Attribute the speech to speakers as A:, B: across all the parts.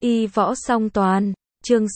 A: Y võ song toàn, chương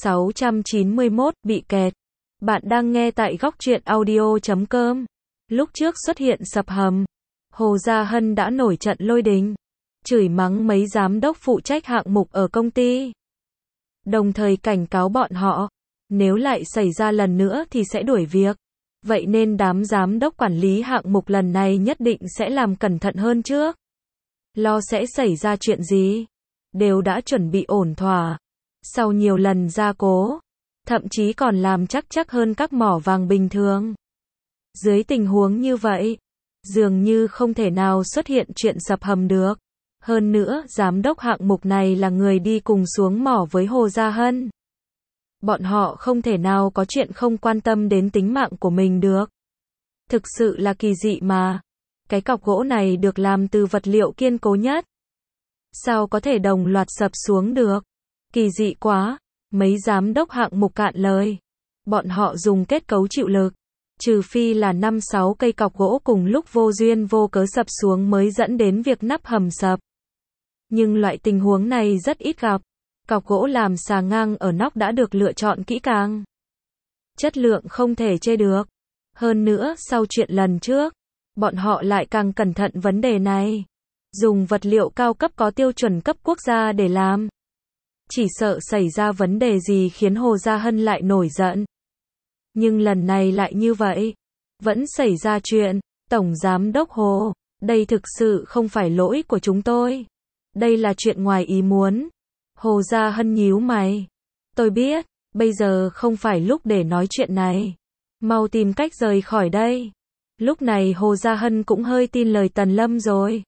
A: 691, bị kẹt. Bạn đang nghe tại góc truyện audio.com. Lúc trước xuất hiện sập hầm, Hồ Gia Hân đã nổi trận lôi đình, chửi mắng mấy giám đốc phụ trách hạng mục ở công ty. Đồng thời cảnh cáo bọn họ, nếu lại xảy ra lần nữa thì sẽ đuổi việc. Vậy nên đám giám đốc quản lý hạng mục lần này nhất định sẽ làm cẩn thận hơn trước. Lo sẽ xảy ra chuyện gì, đều đã chuẩn bị ổn thỏa. Sau nhiều lần gia cố, thậm chí còn làm chắc hơn các mỏ vàng bình thường. Dưới tình huống như vậy, dường như không thể nào xuất hiện chuyện sập hầm được. Hơn nữa, giám đốc hạng mục này là người đi cùng xuống mỏ với Hồ Gia Hân. Bọn họ không thể nào có chuyện không quan tâm đến tính mạng của mình được. Thực sự là kỳ dị mà. Cái cọc gỗ này được làm từ vật liệu kiên cố nhất. Sao có thể đồng loạt sập xuống được? Kỳ dị quá. Mấy giám đốc hạng mục cạn lời. Bọn họ dùng kết cấu chịu lực. Trừ phi là 5-6 cây cọc gỗ cùng lúc vô duyên vô cớ sập xuống mới dẫn đến việc nắp hầm sập. Nhưng loại tình huống này rất ít gặp. Cọc gỗ làm xà ngang ở nóc đã được lựa chọn kỹ càng. Chất lượng không thể chê được. Hơn nữa, sau chuyện lần trước, bọn họ lại càng cẩn thận vấn đề này. Dùng vật liệu cao cấp có tiêu chuẩn cấp quốc gia để làm. Chỉ sợ xảy ra vấn đề gì khiến Hồ Gia Hân lại nổi giận. Nhưng lần này lại như vậy. Vẫn xảy ra chuyện. Tổng Giám đốc Hồ, đây thực sự không phải lỗi của chúng tôi. Đây là chuyện ngoài ý muốn. Hồ Gia Hân nhíu mày. Tôi biết, bây giờ không phải lúc để nói chuyện này. Mau tìm cách rời khỏi đây. Lúc này Hồ Gia Hân cũng hơi tin lời Tần Lâm rồi.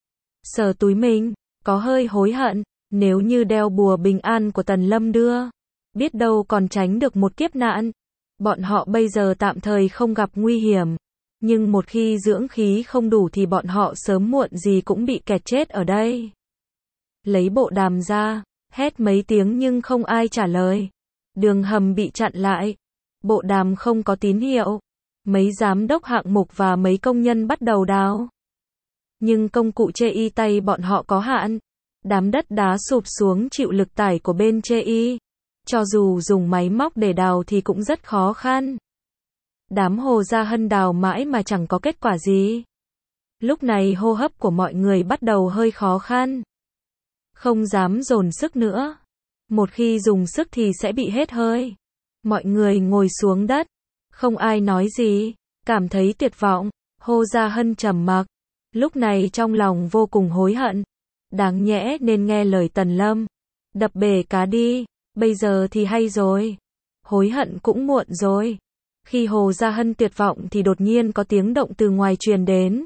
A: Sờ túi mình, có hơi hối hận, nếu như đeo bùa bình an của Tần Lâm đưa, biết đâu còn tránh được một kiếp nạn. Bọn họ bây giờ tạm thời không gặp nguy hiểm, nhưng một khi dưỡng khí không đủ thì bọn họ sớm muộn gì cũng bị kẹt chết ở đây. Lấy bộ đàm ra, hét mấy tiếng nhưng không ai trả lời. Đường hầm bị chặn lại. Bộ đàm không có tín hiệu. Mấy giám đốc hạng mục và mấy công nhân bắt đầu đào. Nhưng công cụ chê y tay bọn họ có hạn. Đám đất đá sụp xuống chịu lực tải của bên chê y. Cho dù dùng máy móc để đào thì cũng rất khó khăn. Đám Hồ Gia Hân đào mãi mà chẳng có kết quả gì. Lúc này hô hấp của mọi người bắt đầu hơi khó khăn. Không dám dồn sức nữa. Một khi dùng sức thì sẽ bị hết hơi. Mọi người ngồi xuống đất. Không ai nói gì. Cảm thấy tuyệt vọng. Hồ Gia Hân trầm mặc. Lúc này trong lòng vô cùng hối hận. Đáng nhẽ nên nghe lời Tần Lâm. Đập bể cá đi. Bây giờ thì hay rồi. Hối hận cũng muộn rồi. Khi Hồ Gia Hân tuyệt vọng thì đột nhiên có tiếng động từ ngoài truyền đến.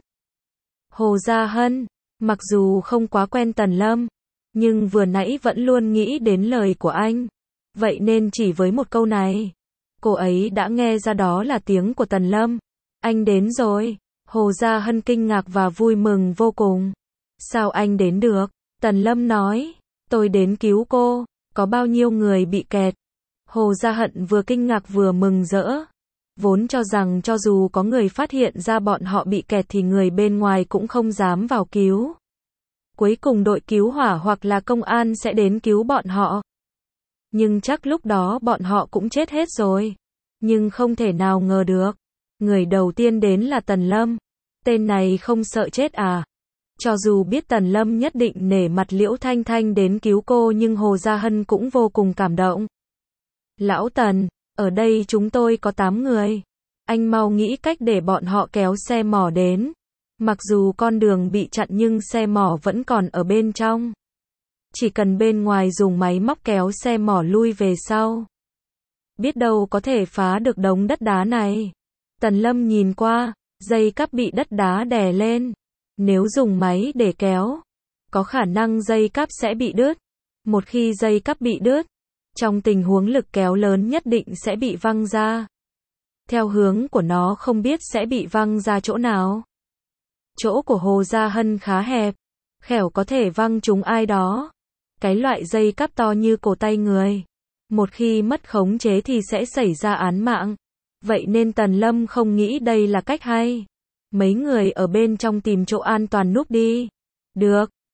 A: Hồ Gia Hân, mặc dù không quá quen Tần Lâm, nhưng vừa nãy vẫn luôn nghĩ đến lời của anh. Vậy nên chỉ với một câu này, cô ấy đã nghe ra đó là tiếng của Tần Lâm. Anh đến rồi. Hồ Gia Hân kinh ngạc và vui mừng vô cùng. Sao anh đến được? Tần Lâm nói, tôi đến cứu cô. Có bao nhiêu người bị kẹt? Hồ Gia Hân vừa kinh ngạc vừa mừng rỡ. Vốn cho rằng cho dù có người phát hiện ra bọn họ bị kẹt thì người bên ngoài cũng không dám vào cứu. Cuối cùng đội cứu hỏa hoặc là công an sẽ đến cứu bọn họ. Nhưng chắc lúc đó bọn họ cũng chết hết rồi. Nhưng không thể nào ngờ được. Người đầu tiên đến là Tần Lâm. Tên này không sợ chết à? Cho dù biết Tần Lâm nhất định nể mặt Liễu Thanh Thanh đến cứu cô nhưng Hồ Gia Hân cũng vô cùng cảm động. Lão Tần, ở đây chúng tôi có 8 người. Anh mau nghĩ cách để bọn họ kéo xe mỏ đến. Mặc dù con đường bị chặn nhưng xe mỏ vẫn còn ở bên trong. Chỉ cần bên ngoài dùng máy móc kéo xe mỏ lui về sau. Biết đâu có thể phá được đống đất đá này. Tần Lâm nhìn qua, dây cáp bị đất đá đè lên. Nếu dùng máy để kéo, có khả năng dây cáp sẽ bị đứt. Một khi dây cáp bị đứt, trong tình huống lực kéo lớn nhất định sẽ bị văng ra. Theo hướng của nó không biết sẽ bị văng ra chỗ nào. Chỗ của Hồ Gia Hân khá hẹp, khẻo có thể văng trúng ai đó. Cái loại dây cáp to như cổ tay người. Một khi mất khống chế thì sẽ xảy ra án mạng. Vậy nên Tần Lâm không nghĩ đây là cách hay. Mấy người ở bên trong tìm chỗ an toàn núp đi. Được,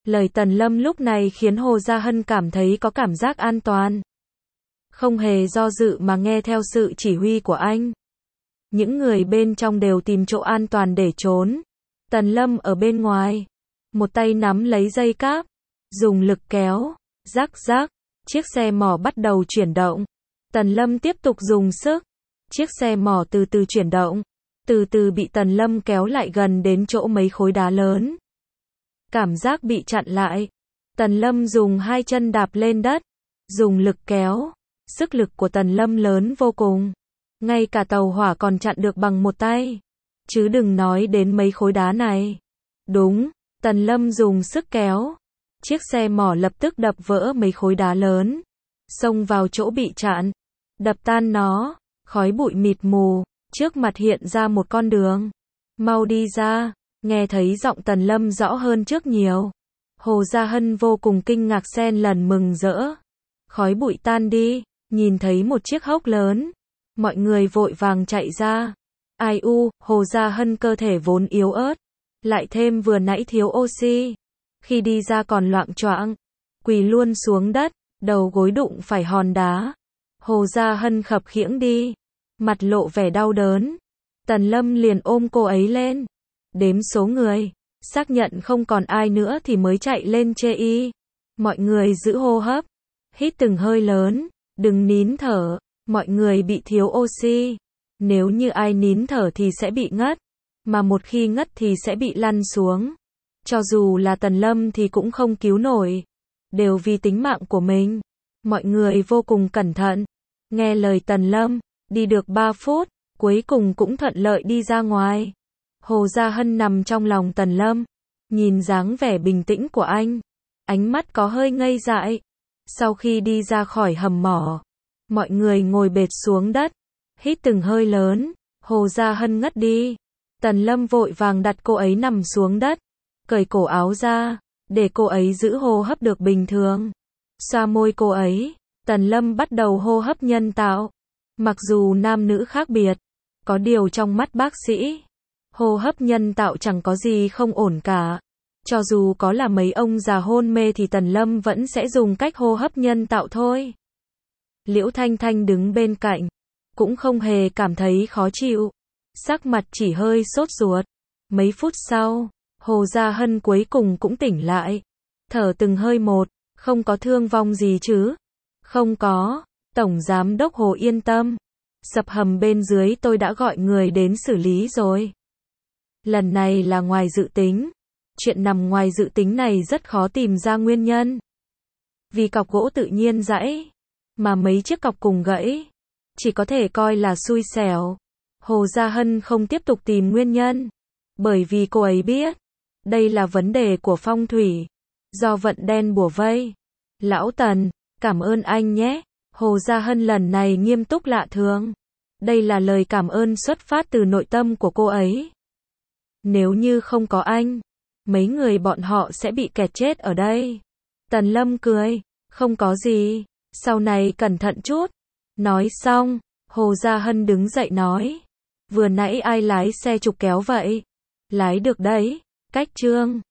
A: Lời Tần Lâm lúc này khiến Hồ Gia Hân cảm thấy có cảm giác an toàn. Không hề do dự mà nghe theo sự chỉ huy của anh. Những người bên trong đều tìm chỗ an toàn để trốn. Tần Lâm ở bên ngoài. Một tay nắm lấy dây cáp. Dùng lực kéo. Rắc rắc. Chiếc xe mỏ bắt đầu chuyển động. Tần Lâm tiếp tục dùng sức. Chiếc xe mỏ từ từ chuyển động. Từ từ bị Tần Lâm kéo lại gần đến chỗ mấy khối đá lớn. Cảm giác bị chặn lại. Tần Lâm dùng hai chân đạp lên đất. Dùng lực kéo. Sức lực của Tần Lâm lớn vô cùng. Ngay cả tàu hỏa còn chặn được bằng một tay. Chứ đừng nói đến mấy khối đá này. Đúng, Tần Lâm dùng sức kéo. Chiếc xe mỏ lập tức đập vỡ mấy khối đá lớn. Xông vào chỗ bị chặn. Đập tan nó. Khói bụi mịt mù. Trước mặt hiện ra một con đường. Mau đi ra. Nghe thấy giọng Tần Lâm rõ hơn trước nhiều. Hồ Gia Hân vô cùng kinh ngạc xen lần mừng rỡ. Khói bụi tan đi. Nhìn thấy một chiếc hốc lớn. Mọi người vội vàng chạy ra. Ai u, Hồ Gia Hân cơ thể vốn yếu ớt. Lại thêm vừa nãy thiếu oxy. Khi đi ra còn loạng choạng. Quỳ luôn xuống đất. Đầu gối đụng phải hòn đá. Hồ Gia Hân khập khiễng đi. Mặt lộ vẻ đau đớn. Tần Lâm liền ôm cô ấy lên. Đếm số người. Xác nhận không còn ai nữa thì mới chạy lên chê y. Mọi người giữ hô hấp. Hít từng hơi lớn. Đừng nín thở. Mọi người bị thiếu oxy. Nếu như ai nín thở thì sẽ bị ngất. Mà một khi ngất thì sẽ bị lăn xuống. Cho dù là Tần Lâm thì cũng không cứu nổi. Đều vì tính mạng của mình. Mọi người vô cùng cẩn thận. Nghe lời Tần Lâm. Đi được 3 phút. Cuối cùng cũng thuận lợi đi ra ngoài. Hồ Gia Hân nằm trong lòng Tần Lâm. Nhìn dáng vẻ bình tĩnh của anh. Ánh mắt có hơi ngây dại. Sau khi đi ra khỏi hầm mỏ. Mọi người ngồi bệt xuống đất. Hít từng hơi lớn. Hồ Gia Hân ngất đi. Tần Lâm vội vàng đặt cô ấy nằm xuống đất. Cởi cổ áo ra. Để cô ấy giữ hô hấp được bình thường. Xoa môi cô ấy. Tần Lâm bắt đầu hô hấp nhân tạo. Mặc dù nam nữ khác biệt. Có điều trong mắt bác sĩ. Hô hấp nhân tạo chẳng có gì không ổn cả. Cho dù có là mấy ông già hôn mê thì Tần Lâm vẫn sẽ dùng cách hô hấp nhân tạo thôi. Liễu Thanh Thanh đứng bên cạnh. Cũng không hề cảm thấy khó chịu. Sắc mặt chỉ hơi sốt ruột. Mấy phút sau, Hồ Gia Hân cuối cùng cũng tỉnh lại. Thở từng hơi một. Không có thương vong gì chứ? Không có. Tổng Giám đốc Hồ yên tâm. Sập hầm bên dưới tôi đã gọi người đến xử lý rồi. Lần này là ngoài dự tính. Chuyện nằm ngoài dự tính này rất khó tìm ra nguyên nhân. Vì cọc gỗ tự nhiên gãy. Mà mấy chiếc cọc cùng gãy. Chỉ có thể coi là xui xẻo. Hồ Gia Hân không tiếp tục tìm nguyên nhân. Bởi vì cô ấy biết. Đây là vấn đề của phong thủy. Do vận đen bủa vây. Lão Tần, cảm ơn anh nhé. Hồ Gia Hân lần này nghiêm túc lạ thường. Đây là lời cảm ơn xuất phát từ nội tâm của cô ấy. Nếu như không có anh, mấy người bọn họ sẽ bị kẹt chết ở đây. Tần Lâm cười, không có gì, sau này cẩn thận chút. Nói xong, Hồ Gia Hân đứng dậy nói. Vừa nãy ai lái xe trục kéo vậy? Lái được đấy, cách Trương.